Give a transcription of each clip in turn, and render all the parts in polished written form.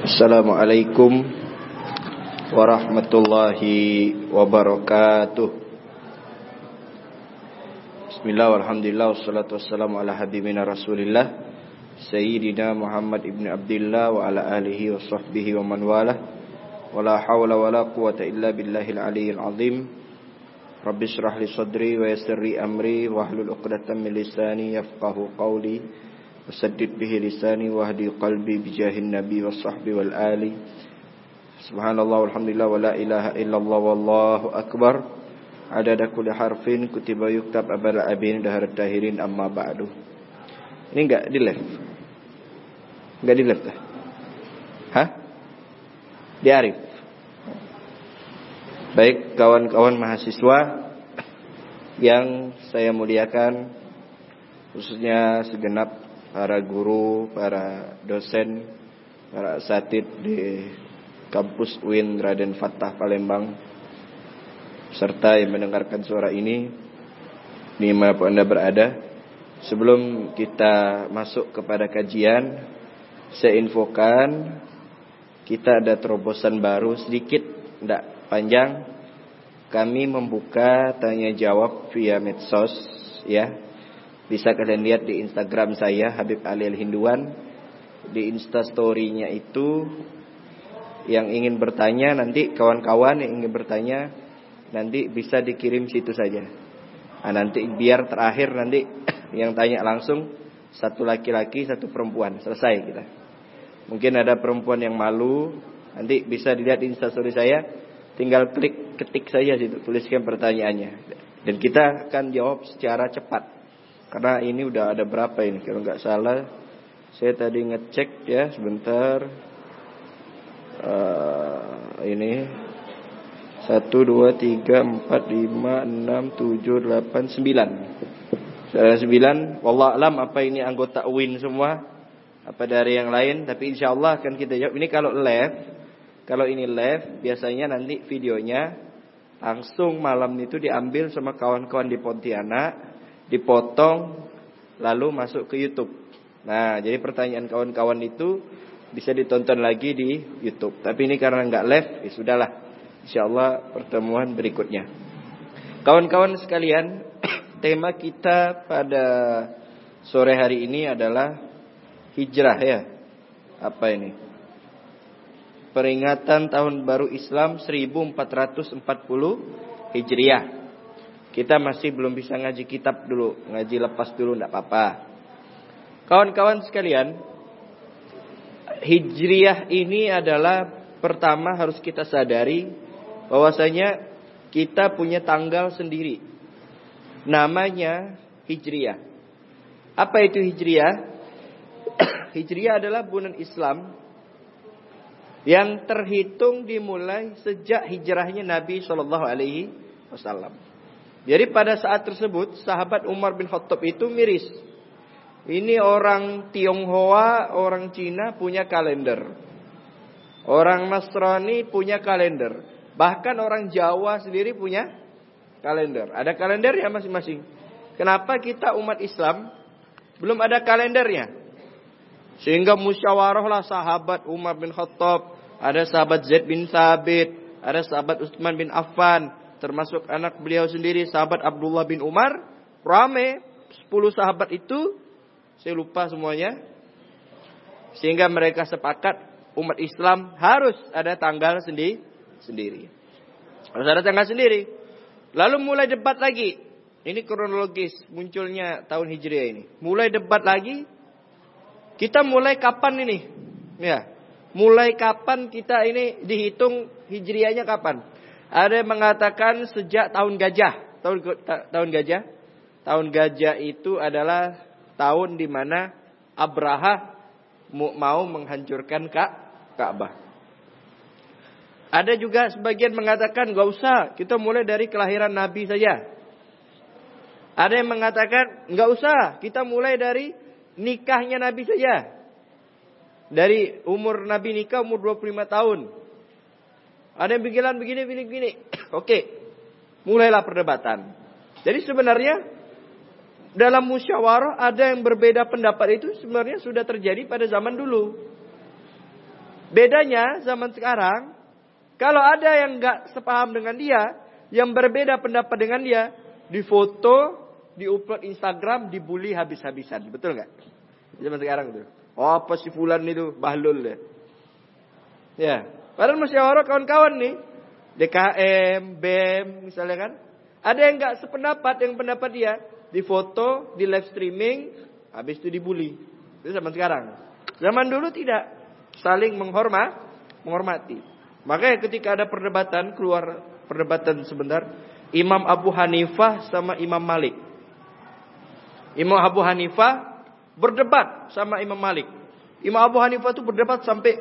Assalamualaikum warahmatullahi wabarakatuh. Bismillah walhamdulillah wassalatu wassalamu ala habibina rasulillah Sayyidina Muhammad ibn Abdillah wa ala alihi wa sahbihi wa man walah. Wa la hawla wa la quwata illa billahil aliyyil azim. Rabbi shrah li sadri wa yassir li amri wahlul 'uqdatam min lisani yafqahu qawli. Wasaddid bihi lisani wahdi qalbi bijahin nabi was sahbi wal ali. Subhanallah walhamdulillah wa la ilaha illallah wallahu akbar. Adada kulli harfin kutiba yuktab abal abin daharat tahirin amma ba'du. Ini enggak di live? Enggak di live kah? Hah? Di Arif. Baik kawan-kawan mahasiswa yang saya muliakan, khususnya segenap para guru, para dosen, para asatid di kampus UIN Raden Fathah Palembang, serta yang mendengarkan suara ini dimanapun Anda berada. Sebelum kita masuk kepada kajian, saya infokan kita ada terobosan baru sedikit, tidak panjang. Kami membuka tanya jawab via medsos, ya. Bisa kalian lihat di Instagram saya, Habib Ali Al-Hinduan. Di Instastory-nya itu, yang ingin bertanya nanti, kawan-kawan yang ingin bertanya, nanti bisa dikirim situ saja. Nah, nanti biar terakhir nanti yang tanya langsung, satu laki-laki, satu perempuan. Selesai kita. Mungkin ada perempuan yang malu, nanti bisa dilihat di Instastory saya. Tinggal ketik saja situ, tuliskan pertanyaannya. Dan kita akan jawab secara cepat. Karena ini udah ada berapa ini, kalau nggak salah saya tadi ngecek ya sebentar. Ini 1, 2, 3, 4, 5, 6, 7, 8, 9. Saya 9. Wallah alam apa ini anggota UIN semua, apa dari yang lain. Tapi insya Allah akan kita jawab. Ini kalau live, kalau ini live biasanya nanti videonya langsung malam itu diambil sama kawan-kawan di Pontianak, dipotong lalu masuk ke YouTube. Nah, jadi pertanyaan kawan-kawan itu bisa ditonton lagi di YouTube. Tapi ini karena nggak live, ya sudahlah. Insyaallah pertemuan berikutnya. Kawan-kawan sekalian, tema kita pada sore hari ini adalah hijrah ya. Apa ini? Peringatan tahun baru Islam 1440 Hijriah. Kita masih belum bisa ngaji kitab dulu. Ngaji lepas dulu tidak apa-apa. Kawan-kawan sekalian, Hijriah ini adalah pertama harus kita sadari bahwasanya kita punya tanggal sendiri. Namanya Hijriah. Apa itu Hijriah? Hijriah adalah bulan Islam yang terhitung dimulai sejak hijrahnya Nabi SAW. Jadi pada saat tersebut sahabat Umar bin Khattab itu miris. Ini orang Tionghoa, orang Cina punya kalender. Orang Nasrani punya kalender. Bahkan orang Jawa sendiri punya kalender. Ada kalendernya masing-masing. Kenapa kita umat Islam belum ada kalendernya? Sehingga musyawarahlah sahabat Umar bin Khattab. Ada sahabat Zaid bin Thabit. Ada sahabat Utsman bin Affan. Termasuk anak beliau sendiri, sahabat Abdullah bin Umar. Rame, 10 sahabat itu, saya lupa semuanya. Sehingga mereka sepakat umat Islam harus ada tanggal sendiri. Harus ada tanggal sendiri. Lalu mulai debat lagi. Ini kronologis munculnya tahun Hijriah ini. Mulai debat lagi. Kita mulai kapan ini? Ya, mulai kapan kita ini dihitung Hijriahnya kapan? Ada yang mengatakan sejak tahun gajah. Tahun gajah. Tahun gajah itu adalah tahun di mana Abraha mau menghancurkan Ka'bah. Ada juga sebagian mengatakan gak usah, kita mulai dari kelahiran Nabi saja. Ada yang mengatakan gak usah, kita mulai dari nikahnya Nabi saja. Dari umur Nabi nikah umur 25 tahun. Ada yang pikiran begini. Oke. Mulailah perdebatan. Jadi sebenarnya dalam musyawarah ada yang berbeda pendapat itu sebenarnya sudah terjadi pada zaman dulu. Bedanya zaman sekarang, kalau ada yang nggak sepaham dengan dia, yang berbeda pendapat dengan dia, difoto, diupload Instagram, dibully habis-habisan. Betul nggak? Zaman sekarang tuh. Oh, apa si fulan itu bahlul ya. Ya, padahal musyawarah kawan-kawan nih, DKM, BEM misalnya kan. Ada yang nggak sependapat dengan pendapat dia, difoto, di live streaming, habis itu dibully. Itu zaman sekarang. Zaman dulu tidak, saling menghormati. Makanya ketika ada perdebatan, keluar perdebatan sebentar, Imam Abu Hanifah sama Imam Malik. Imam Abu Hanifah berdebat sama Imam Malik. Imam Abu Hanifah itu berdebat sampai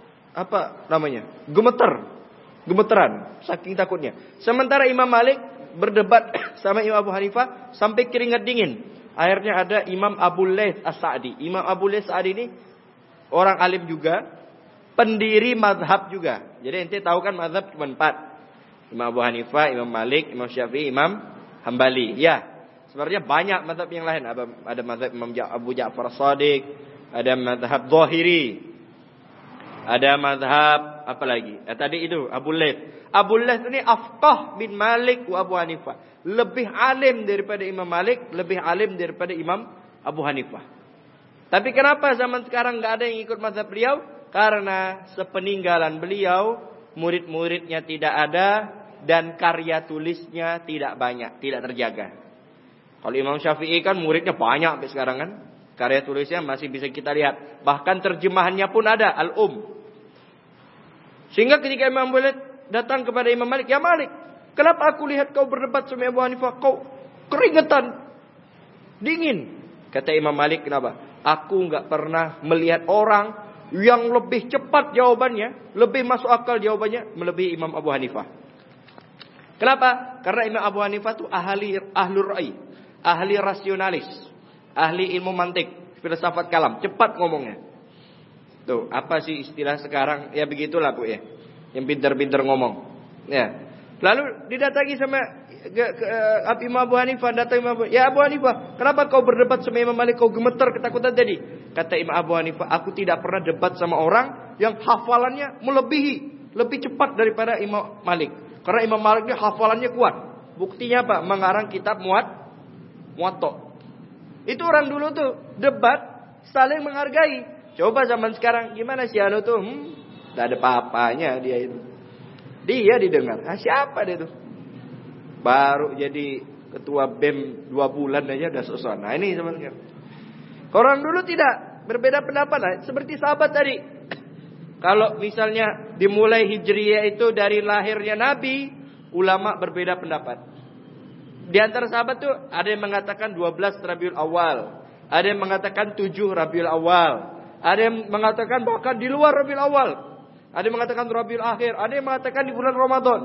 gemeteran, saking takutnya. Sementara Imam Malik berdebat sama Imam Abu Hanifah sampai keringat dingin. Akhirnya ada Imam Abu Laits As-Sa'di. Imam Abu Laits As-Sa'di ini orang alim juga, pendiri mazhab juga. Jadi ente tahu kan mazhab cuma 4. Imam Abu Hanifah, Imam Malik, Imam Syafi'i, Imam Hambali. Ya, sebenarnya banyak mazhab yang lain. Ada mazhab Imam Abu Ja'far As-Shadiq, ada mazhab Zahiri, ada mazhab apa lagi? Tadi itu Abu Laits. Abu Laits ini afqah bin Malik wa Abu Hanifah. Lebih alim daripada Imam Malik, lebih alim daripada Imam Abu Hanifah. Tapi kenapa zaman sekarang nggak ada yang ikut mazhab beliau? Karena sepeninggalan beliau, murid-muridnya tidak ada dan karya tulisnya tidak banyak, tidak terjaga. Kalau Imam Syafi'i kan muridnya banyak sampai sekarang kan. Karya tulisnya masih bisa kita lihat. Bahkan terjemahannya pun ada, Al-Um. Sehingga ketika Imam Malik datang kepada Imam Malik, ya Malik, kenapa aku lihat kau berdebat sama Abu Hanifah, kau keringetan, dingin? Kata Imam Malik, kenapa? Aku nggak pernah melihat orang yang lebih cepat jawabannya, lebih masuk akal jawabannya, melebihi Imam Abu Hanifah. Kenapa? Karena Imam Abu Hanifah itu ahlur ra'i, ahli rasionalis, ahli ilmu mantik, filsafat kalam, cepat ngomongnya. Tuh, apa sih istilah sekarang? Ya begitulah Bu ya. Yang pintar-pintar ngomong. Ya. Lalu didatangi sama Imam Abu Hanifah, datang Imam Abu, ya Abu Hanifah, kenapa kau berdebat sama Imam Malik, kau gemetar ketakutan tadi? Kata Imam Abu Hanifah, aku tidak pernah debat sama orang yang hafalannya lebih cepat daripada Imam Malik. Karena Imam Malik ini hafalannya kuat. Buktinya apa? Mengarang kitab Muwatta. Itu orang dulu tuh debat saling menghargai. Coba zaman sekarang gimana sih anu tuh? Tidak ada apa-apanya dia itu. Dia didengar. Siapa dia tuh? Baru jadi ketua BEM 2 bulan aja udah sosok. Nah ini zaman sekarang. Orang dulu tidak, berbeda pendapat lah. Seperti sahabat tadi. Kalau misalnya dimulai Hijriyah itu dari lahirnya Nabi, ulama berbeda pendapat. Di antara sahabat tuh ada yang mengatakan 12 Rabiul Awal, ada yang mengatakan 7 Rabiul Awal, ada yang mengatakan bahkan di luar Rabiul Awal, ada yang mengatakan Rabiul Akhir, ada yang mengatakan di bulan Ramadan.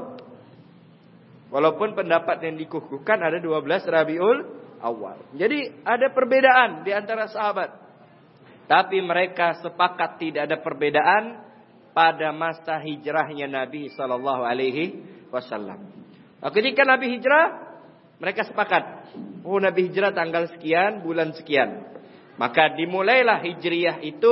Walaupun pendapat yang dikukuhkan ada 12 Rabiul Awal. Jadi ada perbedaan di antara sahabat. Tapi mereka sepakat tidak ada perbedaan pada masa hijrahnya Nabi sallallahu alaihi wasallam. Ketika Nabi hijrah, mereka sepakat. Oh, Nabi hijrah tanggal sekian, bulan sekian. Maka dimulailah hijriyah itu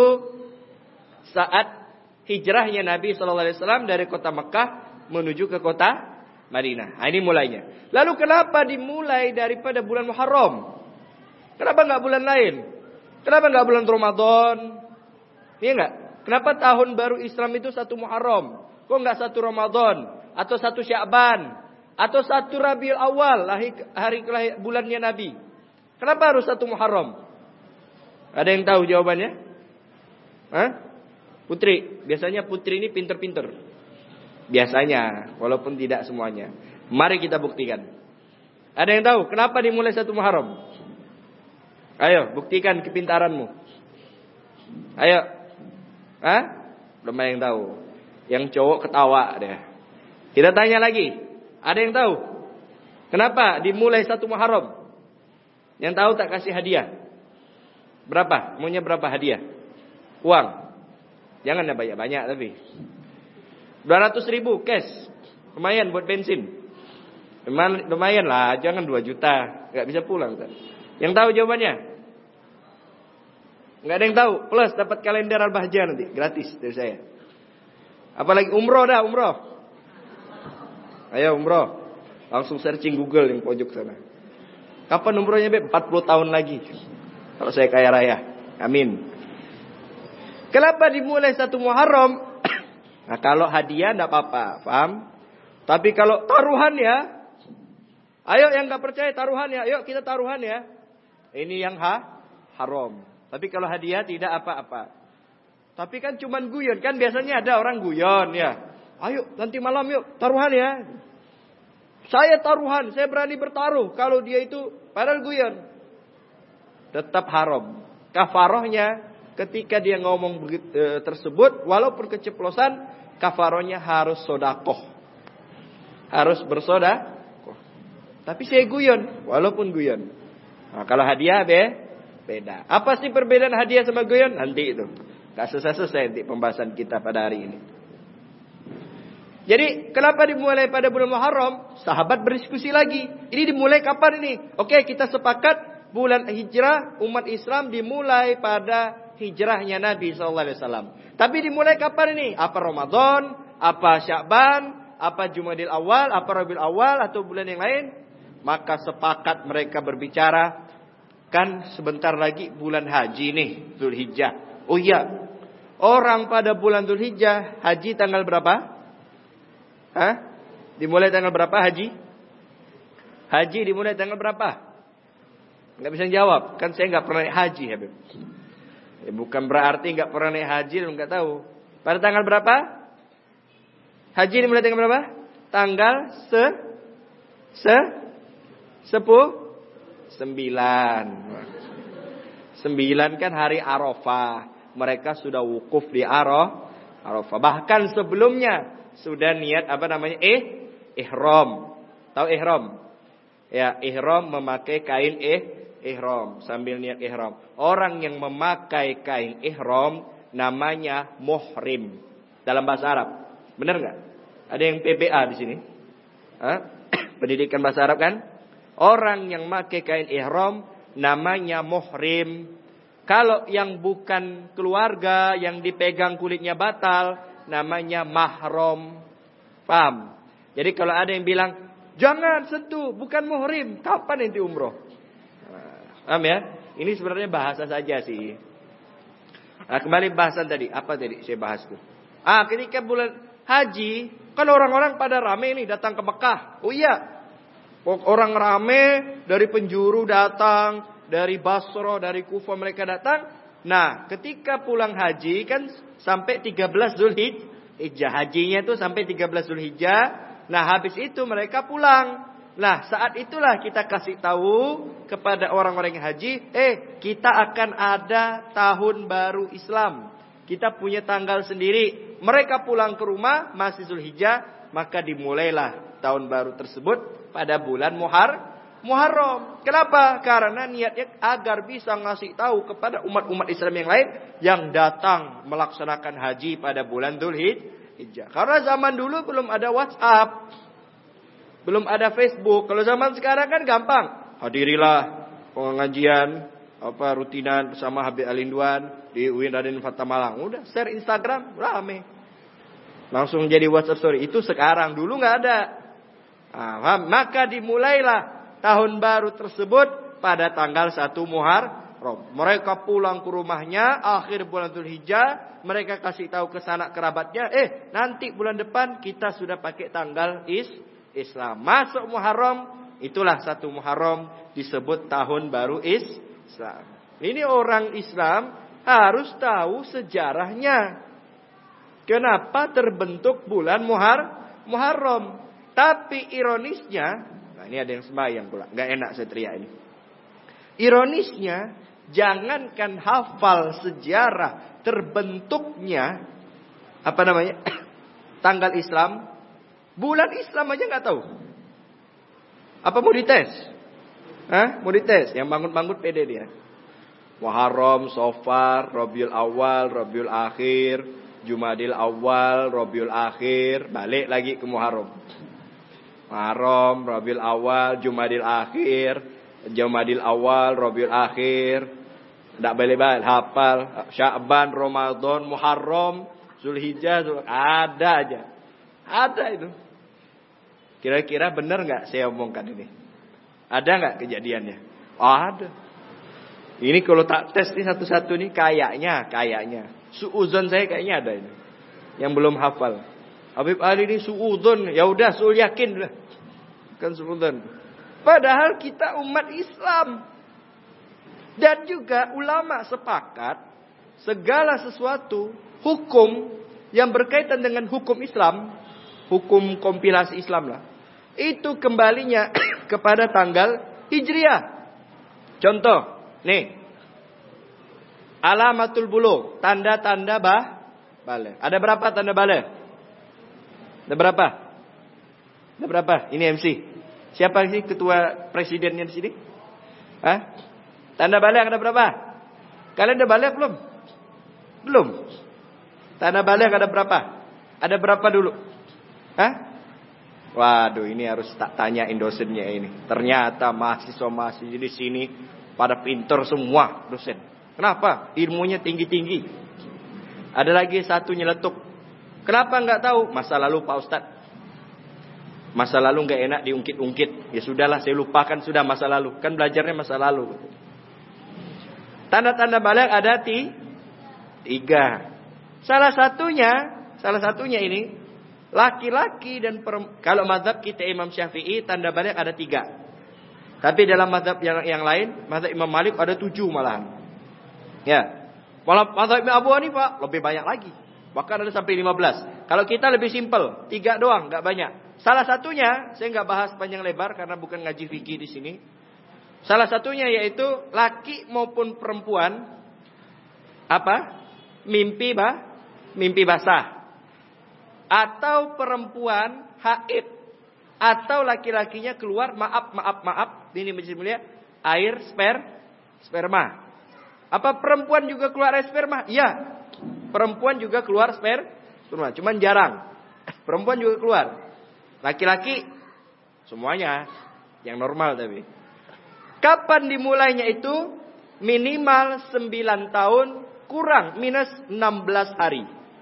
saat hijrahnya Nabi SAW dari kota Mekah menuju ke kota Madinah. Nah, ini mulainya. Lalu kenapa dimulai daripada bulan Muharram? Kenapa nggak bulan lain? Kenapa nggak bulan Ramadan? Iya nggak? Kenapa tahun baru Islam itu 1 Muharram? Kok nggak 1 Ramadan? Atau 1 Sya'ban? Atau 1 Rabiul Awal, hari bulannya Nabi? Kenapa harus 1 Muharram? Ada yang tahu jawabannya? Hah? Putri. Biasanya putri ini pinter-pinter. Biasanya. Walaupun tidak semuanya. Mari kita buktikan. Ada yang tahu kenapa dimulai 1 Muharram? Ayo, buktikan kepintaranmu. Ayo. Hah? Belum ada yang tahu. Yang cowok ketawa deh. Kita tanya lagi. Ada yang tahu? Kenapa dimulai 1 Muharram? Yang tahu tak kasih hadiah. Berapa? Maunya berapa hadiah? Uang. Jangan banyak-banyak tapi. 200.000 cash. Lumayan buat bensin. Lumayan lah. Jangan 2 juta. Gak bisa pulang. Yang tahu jawabannya? Gak ada yang tahu. Plus dapat kalender Al-Bahjah nanti. Gratis dari saya. Apalagi umroh dah, umroh. Ayo umroh. Langsung searching Google yang pojok sana. Kapan umrohnya, Beb? 40 tahun lagi. Kalau saya kaya raya. Amin. Kenapa dimulai 1 Muharram? Nah, kalau hadiah enggak apa-apa, paham? Tapi kalau taruhan ya, ayo yang enggak percaya taruhan ya, ayo kita taruhan ya. Ini yang haram. Tapi kalau hadiah tidak apa-apa. Tapi kan cuman guyon, kan biasanya ada orang guyon ya. Ayo nanti malam yuk taruhan ya. Saya taruhan, saya berani bertaruh kalau dia itu padahal guyon. Tetap haram. Kafarohnya ketika dia ngomong tersebut, walaupun keceplosan, kafarohnya harus sodakoh. Harus bersodakoh. Tapi saya guyon, walaupun guyon. Nah, kalau hadiah beda. Apa sih perbedaan hadiah sama guyon? Nanti itu. Gak selesai nanti pembahasan kita pada hari ini. Jadi kenapa dimulai pada bulan Muharram? Sahabat berdiskusi lagi. Ini dimulai kapan ini? Oke, kita sepakat bulan hijrah umat Islam dimulai pada hijrahnya Nabi SAW. Tapi dimulai kapan ini? Apa Ramadan? Apa Sya'ban? Apa Jumadil Awal? Apa Rabiul Awal? Atau bulan yang lain? Maka sepakat mereka berbicara. Kan sebentar lagi bulan haji nih, Dzulhijjah. Oh iya, orang pada bulan Dzulhijjah haji tanggal berapa? Dimulai tanggal berapa haji? Haji dimulai tanggal berapa? Nggak bisa jawab. Kan saya nggak pernah naik haji, Habib. Ya, bukan berarti nggak pernah naik haji dan nggak tahu. Pada tanggal berapa? Haji dimulai tanggal berapa? Tanggal 9 kan hari Arafah. Mereka sudah wukuf di Arafah. Bahkan sebelumnya sudah niat ihram. Tahu ihram? Ya, ihram memakai kain ihram sambil niat ihram. Orang yang memakai kain ihram namanya muhrim dalam bahasa Arab. Benar enggak? Ada yang PBA di sini? Pendidikan bahasa Arab kan? Orang yang memakai kain ihram namanya muhrim. Kalau yang bukan keluarga yang dipegang kulitnya batal, namanya mahram. Paham? Jadi kalau ada yang bilang, jangan sentuh, bukan muhrim. Kapan nanti umroh? Paham ya? Ini sebenarnya bahasa saja sih. Nah, kembali bahasan tadi. Apa tadi saya bahas tuh? Ketika bulan haji, kan orang-orang pada rame nih datang ke Mekah. Oh iya. Orang rame dari penjuru datang. Dari Basra, dari Kufah mereka datang. Nah, ketika pulang haji kan sampai 13 Zulhijjah. Hajinya itu sampai 13 Zulhijjah. Nah, habis itu mereka pulang. Nah, saat itulah kita kasih tahu kepada orang-orang yang haji. Kita akan ada tahun baru Islam. Kita punya tanggal sendiri. Mereka pulang ke rumah masih Zulhijjah. Maka dimulailah tahun baru tersebut pada bulan Muharram. Kenapa? Karena niatnya agar bisa ngasih tahu kepada umat-umat Islam yang lain yang datang melaksanakan haji pada bulan Dzulhijjah. Karena zaman dulu belum ada WhatsApp, belum ada Facebook. Kalau zaman sekarang kan gampang. Hadirilah pengajian rutinan bersama Habib Alinduan di UIN Raden Fatah Malang. Udah share Instagram, rame. Langsung jadi WhatsApp story. Itu sekarang, dulu nggak ada. Maka dimulailah tahun baru tersebut pada tanggal 1 Muharram. Mereka pulang ke rumahnya akhir bulan Dzulhijjah. Mereka kasih tahu ke sanak kerabatnya. Nanti bulan depan kita sudah pakai tanggal Islam. Masuk Muharram. Itulah 1 Muharram disebut tahun baru Islam. Ini orang Islam harus tahu sejarahnya. Kenapa terbentuk bulan Muharram. Tapi ironisnya, ini ada yang sembahyang pula. Gak enak saya teriak ini. Ironisnya, jangankan hafal sejarah terbentuknya tanggal Islam, bulan Islam aja gak tahu. Apa mau dites? Mau dites? Yang bangun-bangun pede dia. Muharram, Safar, Rabiul Awal, Rabiul Akhir, Jumadil Awal, Rabiul Akhir, balik lagi ke Muharram. Muharram, Rabiul Awal, Jumadil Akhir, Jumadil Awal, Rabiul Akhir. Tak balik-balik hafal. Sya'ban, Ramadan, Muharram. Zulhijjah, ada aja. Ada itu. Kira-kira benar nggak saya omongkan ini? Ada nggak kejadiannya? Oh, ada. Ini kalau tak tes nih satu-satu nih kayaknya. Suuzon saya kayaknya ada ini. Yang belum hafal. Habib Ali ini suuzon, ya udah suul yakin lah. Kan suuzon. Padahal kita umat Islam. Dan juga ulama sepakat segala sesuatu hukum yang berkaitan dengan hukum Islam, hukum kompilasi Islam lah, itu kembalinya kepada tanggal Hijriah. Contoh, nih. Alamatul bulugh, tanda-tanda baligh. Ada berapa tanda baligh? Ada berapa? Ini MC. Siapa sih ketua presidennya di sini? Hah? Tanda baligh ada berapa? Kalian ada baligh belum? Belum. Tanda baligh ada berapa? Ada berapa dulu? Hah? Waduh, ini harus tak tanyain dosennya ini. Ternyata mahasiswa-mahasiswa di sini pada pintar semua dosen. Kenapa? Ilmunya tinggi-tinggi. Ada lagi satu nyeletuk. Kenapa nggak tahu? Masa lalu Pak Ustadz. Masa lalu nggak enak diungkit-ungkit. Ya sudahlah, saya lupakan sudah masa lalu. Kan belajarnya masa lalu. Tanda-tanda baligh ada 3. Salah satunya ini laki-laki dan kalau mazhab kita Imam Syafi'i tanda baligh ada 3. Tapi dalam mazhab yang lain, mazhab Imam Malik ada 7 malahan. Ya. Malah mazhab Abu Hanifah lebih banyak lagi. Bahkan ada sampai 15. Kalau kita lebih simpel, 3 doang, nggak banyak. Salah satunya, saya nggak bahas panjang lebar karena bukan ngaji fikih di sini. Salah satunya yaitu laki maupun perempuan mimpi basah, atau perempuan haid, atau laki-lakinya keluar maaf ini majlis mulia, air sperma. Apa perempuan juga keluar air sperma? Iya, perempuan juga keluar sperma, cuman jarang. Perempuan juga keluar. Laki-laki semuanya yang normal tapi. Kapan dimulainya itu? Minimal 9 tahun kurang minus 16 hari.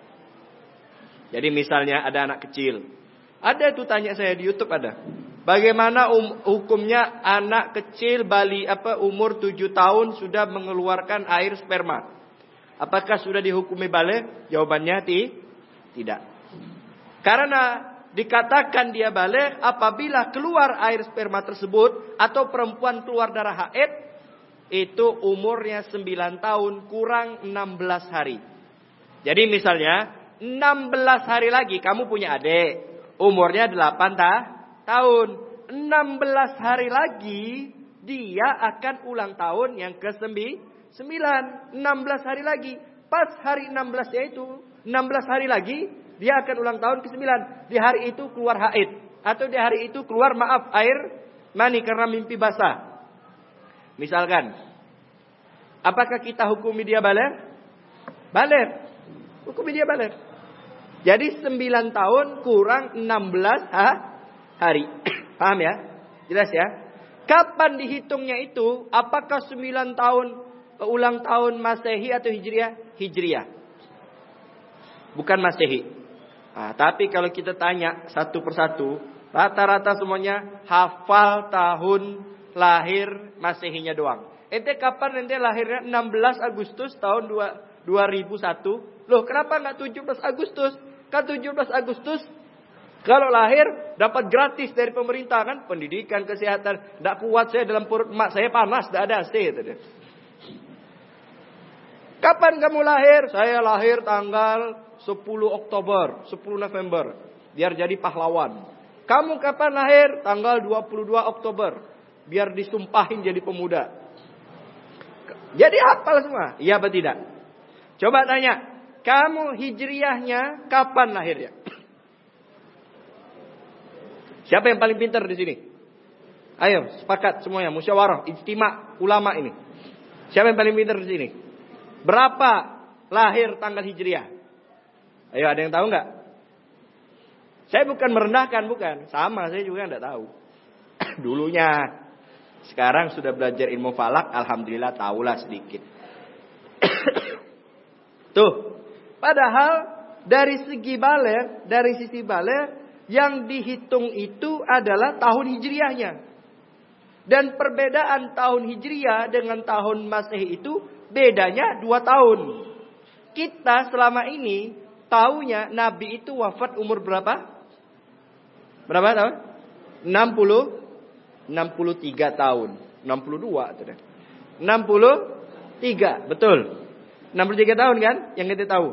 Jadi misalnya ada anak kecil. Ada tuh tanya saya di YouTube ada. Bagaimana hukumnya anak kecil umur 7 tahun sudah mengeluarkan air sperma? Apakah sudah dihukumi baligh? Jawabannya tidak. Karena dikatakan dia baligh apabila keluar air sperma tersebut atau perempuan keluar darah haid itu umurnya 9 tahun kurang 16 hari. Jadi misalnya 16 hari lagi kamu punya adik umurnya 8 tahun. 16 hari lagi dia akan ulang tahun yang ke-9. 16 hari lagi. Pas hari 16 yaitu 16 hari lagi dia akan ulang tahun ke-9. Di hari itu keluar haid. Atau di hari itu keluar air mani karena mimpi basah. Misalkan. Apakah kita hukumi dia baligh? Baligh. Hukumi dia baligh. Jadi 9 tahun kurang 16 hari. Paham ya? Jelas ya? Kapan dihitungnya itu? Apakah 9 tahun ulang tahun Masehi atau Hijriah? Hijriah. Bukan Masehi. Nah, tapi kalau kita tanya satu persatu, rata-rata semuanya hafal tahun lahir Masehinya doang. Ente kapan ente lahirnya? 16 Agustus tahun 2001. Loh, kenapa enggak 17 Agustus? Kan 17 Agustus kalau lahir dapat gratis dari pemerintah kan, pendidikan, kesehatan. Enggak kuat saya dalam perut emak saya panas, enggak ada AC gitu deh. Kapan kamu lahir? Saya lahir tanggal 10 Oktober, 10 November. Biar jadi pahlawan. Kamu kapan lahir? Tanggal 22 Oktober. Biar disumpahin jadi pemuda. Jadi hafal semua. Iya atau tidak? Coba tanya. Kamu hijriahnya kapan lahirnya? Siapa yang paling pintar di sini? Ayo, sepakat semuanya. Musyawarah, ijtima, ulama ini. Siapa yang paling pintar di sini? Berapa lahir tanggal hijriah? Ayo, ada yang tahu nggak? Saya bukan merendahkan, bukan. Sama, saya juga nggak tahu. Dulunya. Sekarang sudah belajar ilmu falak, alhamdulillah tahulah sedikit. Tuh, padahal dari sisi baligh yang dihitung itu adalah tahun hijriahnya. Dan perbedaan tahun hijriah dengan tahun masehi itu bedanya 2 tahun. Kita selama ini taunya Nabi itu wafat umur berapa? Berapa tahun? 63 tahun. 62 atau 63, betul. 63 tahun kan yang kita tahu.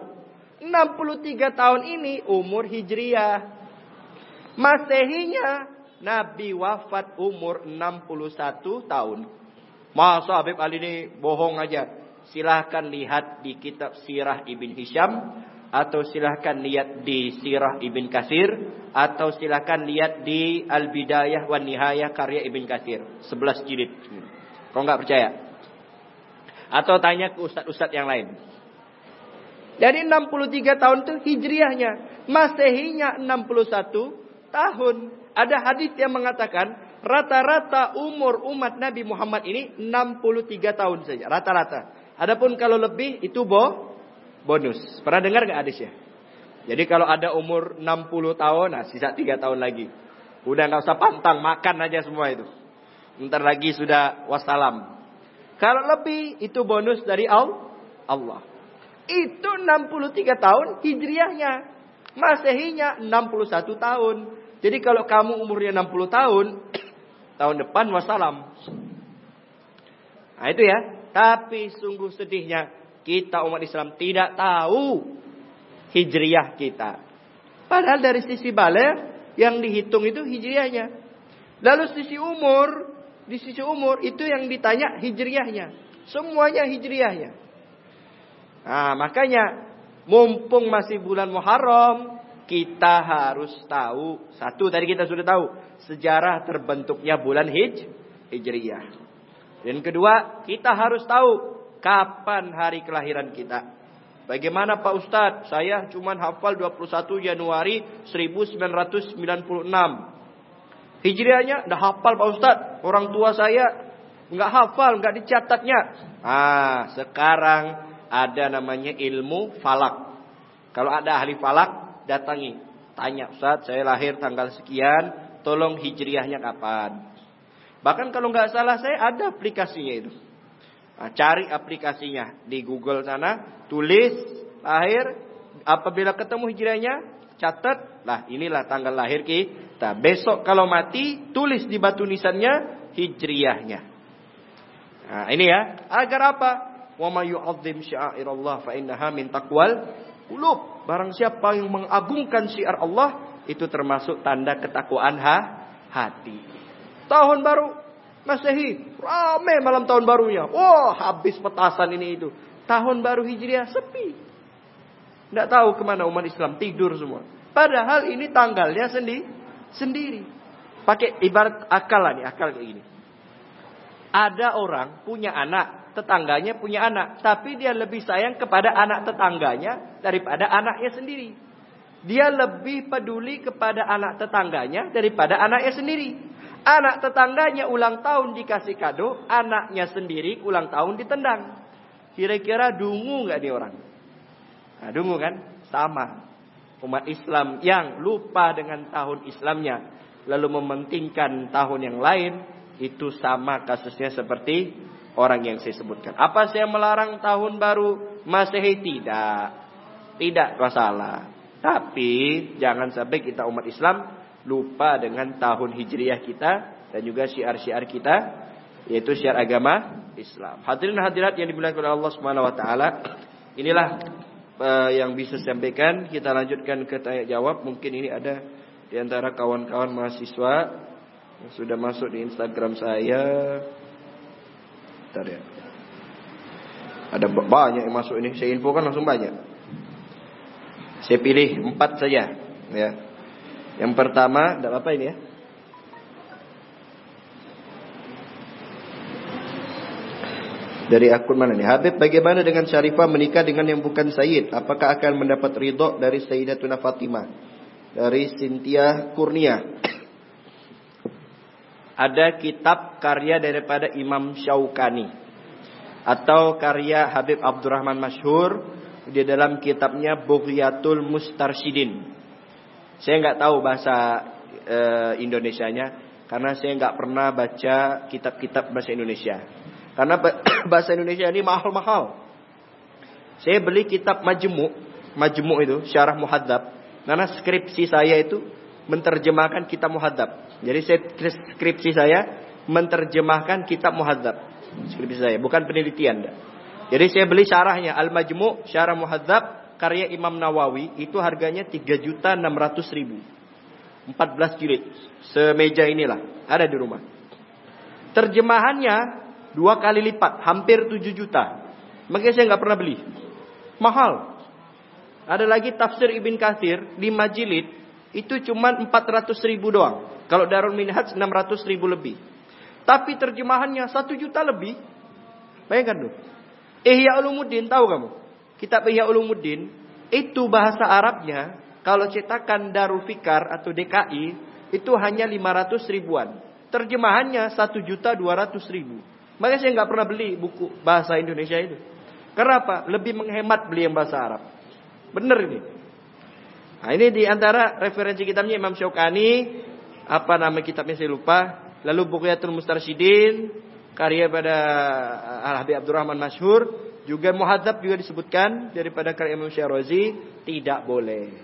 63 tahun ini umur hijriah. Masehinya Nabi wafat umur 61 tahun. Masa Habib Ali ini bohong aja? Silahkan lihat di kitab Sirah Ibn Hisham. Atau silahkan lihat di Sirah Ibn Katsir. Atau silahkan lihat di Al-Bidayah wan Nihayah karya Ibn Katsir. 11 jilid. Kalau nggak percaya. Atau tanya ke ustadz-ustadz yang lain. Jadi 63 tahun itu hijriahnya. Masehinya 61 tahun. Ada hadis yang mengatakan rata-rata umur umat Nabi Muhammad ini 63 tahun saja. Rata-rata. Adapun kalau lebih itu bonus. Pernah dengar gak hadisnya? Jadi kalau ada umur 60 tahun, nah sisa 3 tahun lagi. Udah gak usah pantang, makan aja semua itu. Bentar lagi sudah wassalam. Kalau lebih itu bonus dari Allah. Itu 63 tahun hijriahnya. Masehinya 61 tahun. Jadi kalau kamu umurnya 60 tahun, tahun depan wassalam. Nah itu ya. Tapi sungguh sedihnya kita umat Islam tidak tahu hijriah kita. Padahal dari sisi baligh yang dihitung itu hijriahnya. Lalu di sisi umur itu yang ditanya hijriahnya. Semuanya hijriahnya. Nah makanya mumpung masih bulan Muharram, kita harus tahu. Satu tadi kita sudah tahu. Sejarah terbentuknya bulan Hijriyah. Dan kedua, kita harus tahu kapan hari kelahiran kita. Bagaimana Pak Ustadz? Saya cuma hafal 21 Januari 1996. Hijriahnya udah hafal Pak Ustadz. Orang tua saya nggak hafal, nggak dicatatnya. Sekarang ada namanya ilmu falak. Kalau ada ahli falak, datangi. Tanya, Ustaz, saya lahir tanggal sekian, tolong hijriahnya kapan? Bahkan kalau nggak salah saya ada aplikasinya itu. Cari aplikasinya di Google sana, tulis lahir, apabila ketemu hijriahnya, catat, lah inilah tanggal lahir kita. Besok kalau mati, tulis di batu nisannya hijriahnya. Nah, ini ya, agar apa? Wa may yu'azzim syi'airallah fa innaha min taqwal qulub. Barang siapa yang mengagungkan syiar Allah, itu termasuk tanda ketakwaan hati. Tahun baru Masehi, ramai malam tahun barunya. Habis petasan ini itu. Tahun baru Hijriah sepi. Tidak tahu kemana umat Islam, tidur semua. Padahal ini tanggalnya sendiri. Pakai ibarat akal lah nih, akal kayak gini. Ada orang punya anak, tetangganya punya anak, tapi dia lebih sayang kepada anak tetangganya daripada anaknya sendiri. Dia lebih peduli kepada anak tetangganya daripada anaknya sendiri. Anak tetangganya ulang tahun dikasih kado, anaknya sendiri ulang tahun ditendang. Kira-kira dungu nggak nih orang? Nah, dungu kan? Sama. Umat Islam yang lupa dengan tahun Islamnya, lalu mementingkan tahun yang lain, itu sama kasusnya seperti orang yang saya sebutkan. Apa saya melarang tahun baru Masehi? Tidak masalah. Tapi jangan sampai kita umat Islam lupa dengan tahun hijriah kita dan juga syiar-syiar kita, yaitu syiar agama Islam. Hadirin hadirat yang dimuliakan oleh Allah Subhanahu wa taala, inilah yang bisa saya sampaikan. Kita lanjutkan ke tanya jawab. Mungkin ini ada di antara kawan-kawan mahasiswa yang sudah masuk di Instagram saya. Bentar ya. Ada banyak yang masuk ini. Saya infokan langsung banyak. Saya pilih 4 saja, ya. Yang pertama, tidak apa-apa ini ya. Dari akun mana nih? Habib, bagaimana dengan Syarifah menikah dengan yang bukan Sayyid? Apakah akan mendapat ridho dari Sayyidatuna Fatimah? Dari Cynthia Kurnia. Ada kitab karya daripada Imam Syaukani. Atau karya Habib Abdurrahman Masyhur. di dalam kitabnya Bughyatul Mustarsyidin. Saya nggak tahu bahasa Indonesianya karena saya nggak pernah baca kitab-kitab bahasa Indonesia. Karena bahasa Indonesia ini mahal-mahal. Saya beli kitab Majmu' itu Syarah Muhadzab. Karena skripsi saya itu menterjemahkan kitab Muhadzab. Jadi skripsi saya menterjemahkan kitab Muhadzab. Skripsi saya, bukan penelitian. Jadi saya beli syarahnya Al-Majmu' Syarah Muhadzab karya Imam Nawawi, itu harganya 3.600.000. 14 jilid. Semeja inilah, ada di rumah. Terjemahannya 2 kali lipat, hampir 7 juta. Makanya saya nggak pernah beli. Mahal. Ada lagi tafsir Ibn Katsir 5 jilid, itu cuma 400.000 doang. Kalau Darul Minhaj 600.000 lebih. Tapi terjemahannya 1 juta lebih. Bayangkan tuh. Ihya Ulumuddin, tahu kamu? Kitab Ihya Ulumuddin itu bahasa Arabnya kalau cetakan Darul Fikar atau DKI itu hanya 500 ribuan. Terjemahannya 1.200.000. Makanya saya nggak pernah beli buku bahasa Indonesia itu. Karena apa? Lebih menghemat beli yang bahasa Arab. Bener ini. Nah, ini di antara referensi kitabnya Imam Syaukani. Apa nama kitabnya saya lupa. Lalu Bughyatul Mustarsyidin, karya pada Al-Habib Abdurrahman Masyhur. Juga Muhadzab juga disebutkan daripada karya Imam Syarazi. Tidak boleh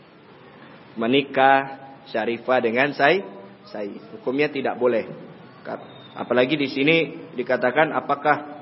menikah syarifah dengan Sayyid. Hukumnya tidak boleh. Apalagi di sini dikatakan apakah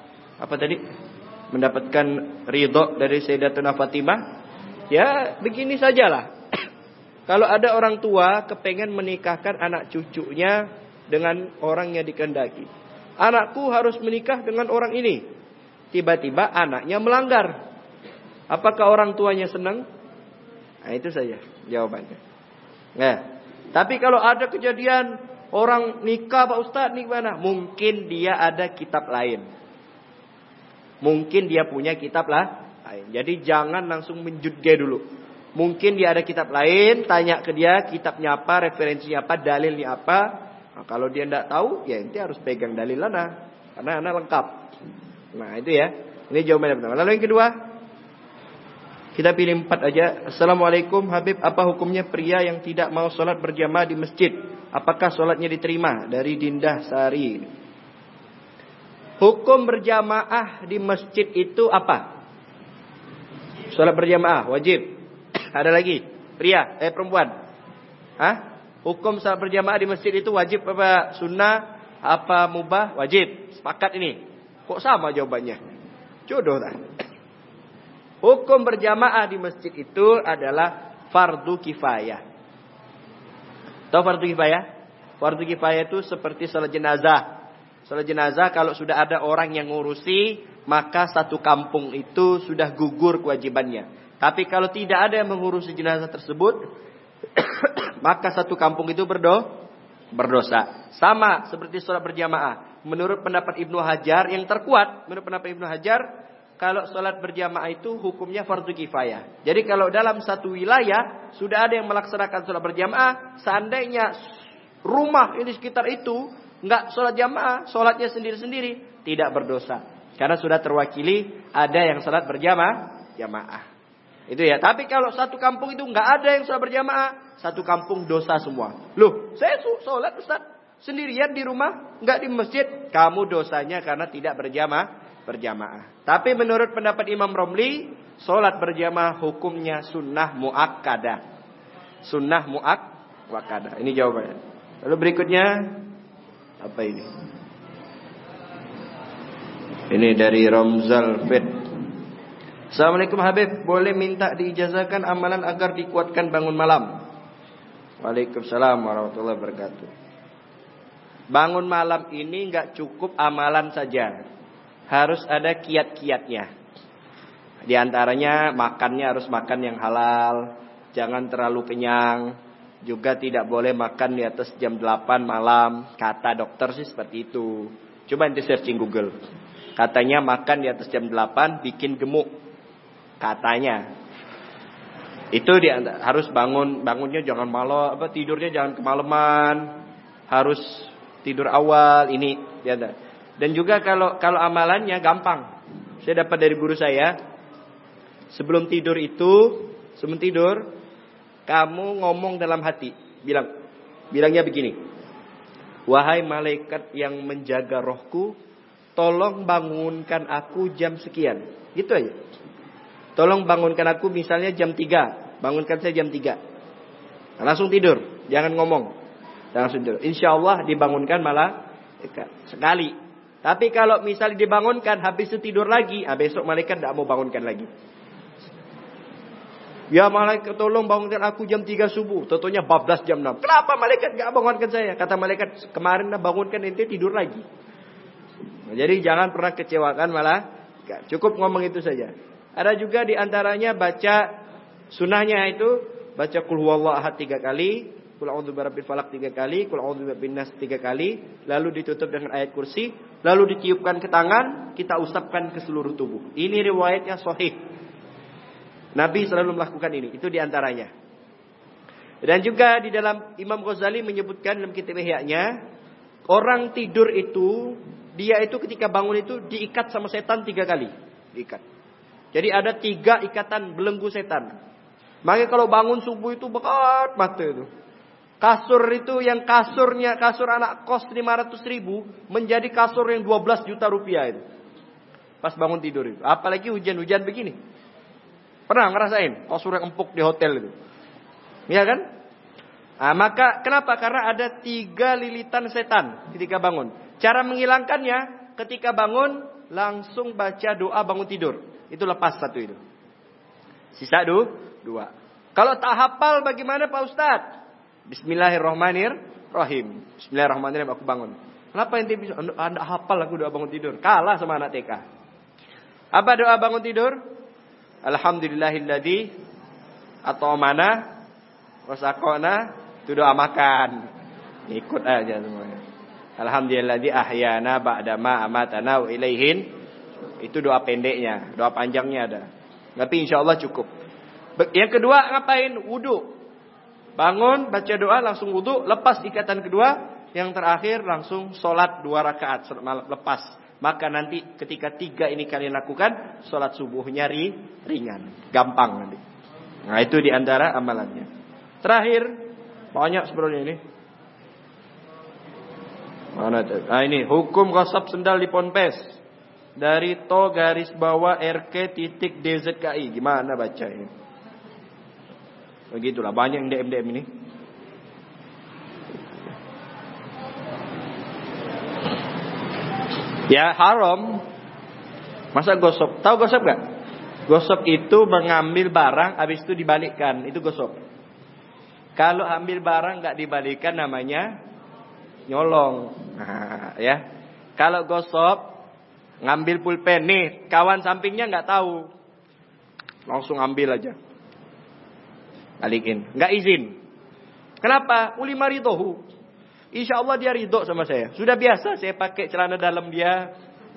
mendapatkan ridho dari Sayyidatuna Fatimah. Ya begini sajalah. Kalau ada orang tua kepengen menikahkan anak cucunya dengan orang yang dikehendaki. Anakku harus menikah dengan orang ini. Tiba-tiba anaknya melanggar. Apakah orang tuanya senang? Nah, itu saja jawabannya. Nah, tapi kalau ada kejadian orang nikah Pak Ustadz nih mana? Mungkin dia ada kitab lain. Mungkin dia punya kitab lain. Jadi jangan langsung menjudge dulu. Mungkin dia ada kitab lain, tanya ke dia kitabnya apa, referensinya apa, dalilnya apa. Nah, kalau dia tidak tahu, ya ente harus pegang dalil ana. Karena ana lengkap. Nah itu ya. Ini jawaban yang pertama. Lalu yang kedua, kita pilih 4 aja. Assalamualaikum Habib, apa hukumnya pria yang tidak mau sholat berjamaah di masjid? Apakah sholatnya diterima? Dari Dindah Sari. Hukum berjamaah di masjid itu apa? Sholat berjamaah wajib. Ada lagi? Pria, perempuan? Hah? Hukum sholat berjamaah di masjid itu wajib apa sunnah? Apa mubah? Wajib. Sepakat ini. Kok sama jawabannya? Jodoh tak? Hukum berjamaah di masjid itu adalah fardu kifayah. Tahu fardu kifayah? Fardu kifayah itu seperti salat jenazah. Salat jenazah kalau sudah ada orang yang ngurusi, maka satu kampung itu sudah gugur kewajibannya. Tapi kalau tidak ada yang mengurusi jenazah tersebut, maka satu kampung itu berdosa. Sama seperti sholat berjamaah. Menurut pendapat Ibnu Hajar yang terkuat, kalau sholat berjamaah itu hukumnya fardu kifayah. Jadi kalau dalam satu wilayah sudah ada yang melaksanakan sholat berjamaah, seandainya rumah di sekitar itu nggak sholat jamaah, sholatnya sendiri-sendiri, tidak berdosa. Karena sudah terwakili ada yang sholat berjamaah. Itu ya. Tapi kalau satu kampung itu nggak ada yang sholat berjamaah, satu kampung dosa semua. Loh, saya sholat Ustaz sendirian di rumah, nggak di masjid. Kamu dosanya karena tidak berjamaah. Tapi menurut pendapat Imam Romli, sholat berjamaah hukumnya sunnah muakkadah. Sunnah muakkadah. Ini jawabannya. Lalu berikutnya apa ini? Ini dari Ramzal Fed. Assalamualaikum Habib, boleh minta diijazahkan amalan agar dikuatkan bangun malam? Waalaikumsalam warahmatullahi wabarakatuh. Bangun malam ini nggak cukup amalan saja, harus ada kiat-kiatnya. Di antaranya makannya harus makan yang halal, jangan terlalu kenyang. Juga tidak boleh makan di atas jam 8 malam. Kata dokter sih seperti itu. Coba nanti searching Google. Katanya makan di atas jam 8 bikin gemuk. Katanya. Itu harus bangunnya jangan malam, tidurnya jangan kemalaman. Harus tidur awal ini. Dan juga kalau amalannya gampang. Saya dapat dari guru saya. Sebelum tidur, kamu ngomong dalam hati. Bilangnya begini. Wahai malaikat yang menjaga rohku, tolong bangunkan aku jam sekian. Gitu aja. Tolong bangunkan aku misalnya jam 3. Bangunkan saya jam 3. Nah, langsung tidur. Jangan ngomong. Langsung tidur. Insya Allah dibangunkan malaikat. Sekali. Tapi kalau misalnya dibangunkan habis itu tidur lagi. Besok malaikat tidak mau bangunkan lagi. Ya malaikat tolong bangunkan aku jam 3 subuh. Tentunya bablas jam 6. Kenapa malaikat gak bangunkan saya? Kata malaikat kemarin bangunkan ente tidur lagi. Nah, jadi jangan pernah kecewakan malaikat. Cukup ngomong itu saja. Ada juga di antaranya baca sunnahnya itu. Baca Qul huwallahu ahad 3 kali. Qul a'udzu birabbil falaq 3 kali. Qul a'udzu birabbin nas 3 kali. Lalu ditutup dengan ayat kursi. Lalu ditiupkan ke tangan. Kita usapkan ke seluruh tubuh. Ini riwayatnya sahih. Nabi selalu melakukan ini. Itu diantaranya. Dan juga di dalam Imam Ghazali menyebutkan dalam kitab Ihya-nya. Orang tidur itu. Dia itu ketika bangun itu diikat sama setan 3 kali. Diikat. Jadi ada 3 ikatan belenggu setan. Makanya kalau bangun subuh itu berat mata itu. Kasur itu yang kasur anak kos 500.000. Menjadi kasur yang 12 juta rupiah itu. Pas bangun tidur itu. Apalagi hujan-hujan begini. Pernah ngerasain kasur yang empuk di hotel itu? Iya kan? Nah, maka kenapa? Karena ada 3 lilitan setan ketika bangun. Cara menghilangkannya ketika bangun langsung baca doa bangun tidur. Itu lepas 1 itu. Sisa 2. Kalau tak hafal bagaimana Pak Ustadz? Bismillahirrahmanirrahim. Bismillahirrahmanirrahim aku bangun. Kenapa ente bisa? Anda hafal aku doa bangun tidur. Kalah sama anak TK. Apa doa bangun tidur? Alhamdulillahilladzi at'amana wasaqana. Itu doa makan. Ikut aja semuanya. Alhamdulillahilladzi ahyana ba'dama amatana wa ilaihin. Itu doa pendeknya. Doa panjangnya ada. Tapi insyaallah cukup. Yang kedua ngapain? Wudu. Bangun, baca doa, langsung wudu, lepas ikatan kedua. Yang terakhir langsung sholat 2 rakaat lepas. Maka nanti ketika 3 ini kalian lakukan, sholat subuhnya ringan. Gampang nanti. Nah itu diantara amalannya. Terakhir, banyak sebenarnya ini. Mana? Nah ini, hukum ghasab sendal di Ponpes. Dari to garis bawah RK DZKI. Gimana baca ini? Begitulah, banyak yang DM ini. Ya haram. Masa gosok? Tahu gosok gak? Gosok itu mengambil barang habis itu dibalikkan. Itu gosok. Kalau ambil barang gak dibalikkan namanya nyolong. Nah, ya. Kalau gosok ngambil pulpen nih, kawan sampingnya gak tahu. Langsung ambil aja. Balikin. Gak izin. Kenapa? Ulima ridohu. Insya Allah dia ridho sama saya. Sudah biasa saya pakai celana dalam dia.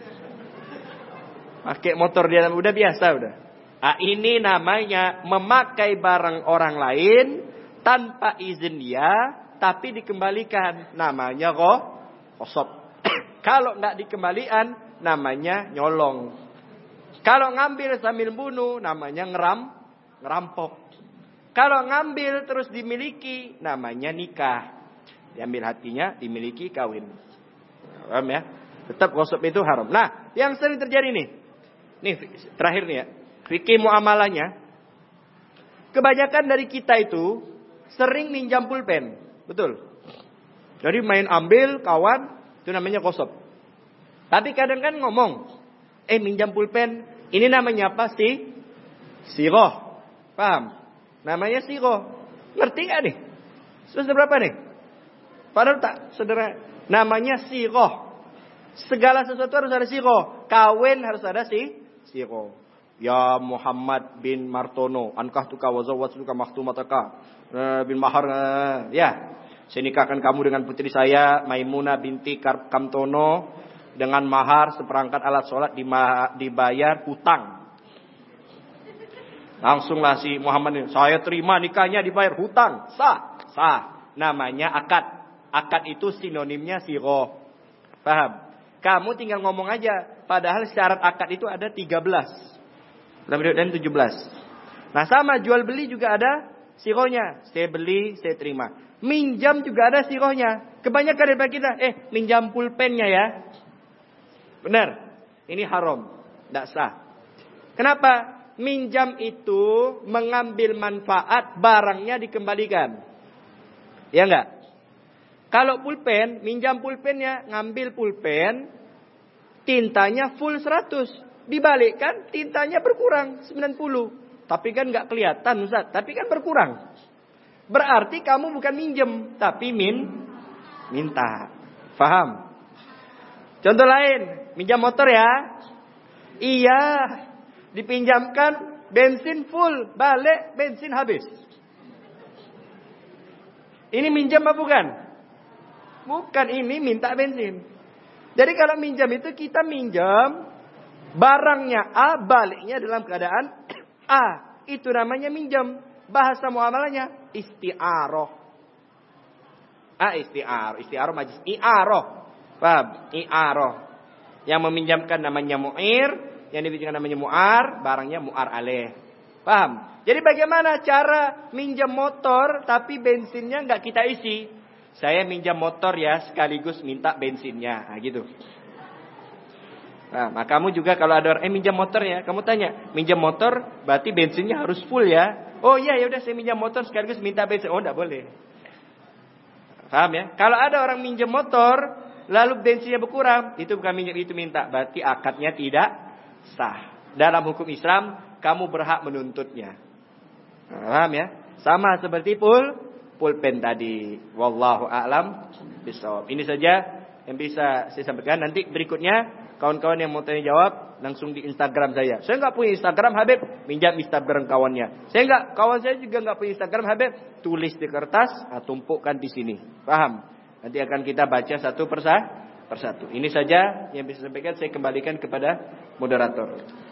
Pakai motor dia. Udah biasa udah. Nah, ini namanya memakai barang orang lain tanpa izin dia. Tapi dikembalikan. Namanya ghasab. Kalau nggak dikembalikan namanya nyolong. Kalau ngambil sambil bunuh namanya ngerampok. Kalau ngambil terus dimiliki namanya nikah. Diambil hatinya, dimiliki, kawin. Paham ya? Tetap ghasab itu haram. Nah, yang sering terjadi nih. Nih, terakhir nih ya. Fikih muamalahnya. Kebanyakan dari kita itu sering minjam pulpen. Betul. Jadi main ambil, kawan, itu namanya ghasab. Tapi kadang kan ngomong. Minjam pulpen. Ini namanya apa sih? Siroh. Paham? Namanya siroh. Ngerti gak nih? Sudah berapa nih? Padahal tak sederhana. Namanya siroh. Segala sesuatu harus ada siroh. Kawin harus ada siroh. Ya Muhammad bin Martono. Ankahtuka wa zawwajtuka makhtumataka. Bin Mahar. Ya. Saya nikahkan kamu dengan putri saya. Maimunah binti Kamtono. Dengan mahar seperangkat alat sholat dibayar hutang. Langsunglah si Muhammad ini. Saya terima nikahnya dibayar hutang. Sah. Namanya akad. Akad itu sinonimnya siroh. Paham? Kamu tinggal ngomong aja. Padahal syarat akad itu ada 13. Dalam riwayat lain 17. Nah sama jual beli juga ada sirohnya. Saya beli, saya terima. Minjam juga ada sirohnya. Kebanyakan daripada kita, minjam pulpennya ya. Benar. Ini haram. Tidak sah. Kenapa? Minjam itu mengambil manfaat, barangnya dikembalikan. Ya enggak? Kalau pulpen, minjam pulpennya, ngambil pulpen, tintanya full 100. Dibalikkan, tintanya berkurang 90. Tapi kan enggak kelihatan Ustaz. Tapi kan berkurang. Berarti kamu bukan minjem, tapi minta. Faham? Contoh lain, minjam motor ya. Iya, dipinjamkan bensin full, balik bensin habis. Ini minjam apa bukan? Bukan, ini minta bensin. Jadi kalau minjam itu kita minjam barangnya A, baliknya dalam keadaan A. Itu namanya minjam. Bahasa muamalahnya isti'aroh. Isti'aroh. Isti'aroh majlis. I'aroh. Paham? I'aroh. Yang meminjamkan namanya mu'ir, yang dipinjamkan namanya mu'ar, barangnya mu'ar alaih. Paham? Jadi bagaimana cara minjam motor tapi bensinnya enggak kita isi? Saya minjam motor ya, sekaligus minta bensinnya. Nah, gitu. Nah, kamu juga kalau ada orang minjam motor ya, kamu tanya, minjam motor berarti bensinnya harus full ya? Oh iya, ya udah saya minjam motor sekaligus minta bensin. Oh, enggak boleh. Paham ya? Kalau ada orang minjam motor lalu bensinnya berkurang, itu bukan minjem, itu minta. Berarti akadnya tidak sah. Dalam hukum Islam, kamu berhak menuntutnya. Paham ya? Sama seperti pulpen tadi. Wallahu a'lam bishawab. Ini saja yang bisa saya sampaikan. Nanti berikutnya, kawan-kawan yang mau tanya jawab, langsung di Instagram saya. Saya nggak punya Instagram, Habib. Minjam Instagram kawannya. Kawan saya juga nggak punya Instagram, Habib. Tulis di kertas, tumpukkan di sini. Paham? Nanti akan kita baca satu persatu. Ini saja yang bisa saya sampaikan. Saya kembalikan kepada moderator.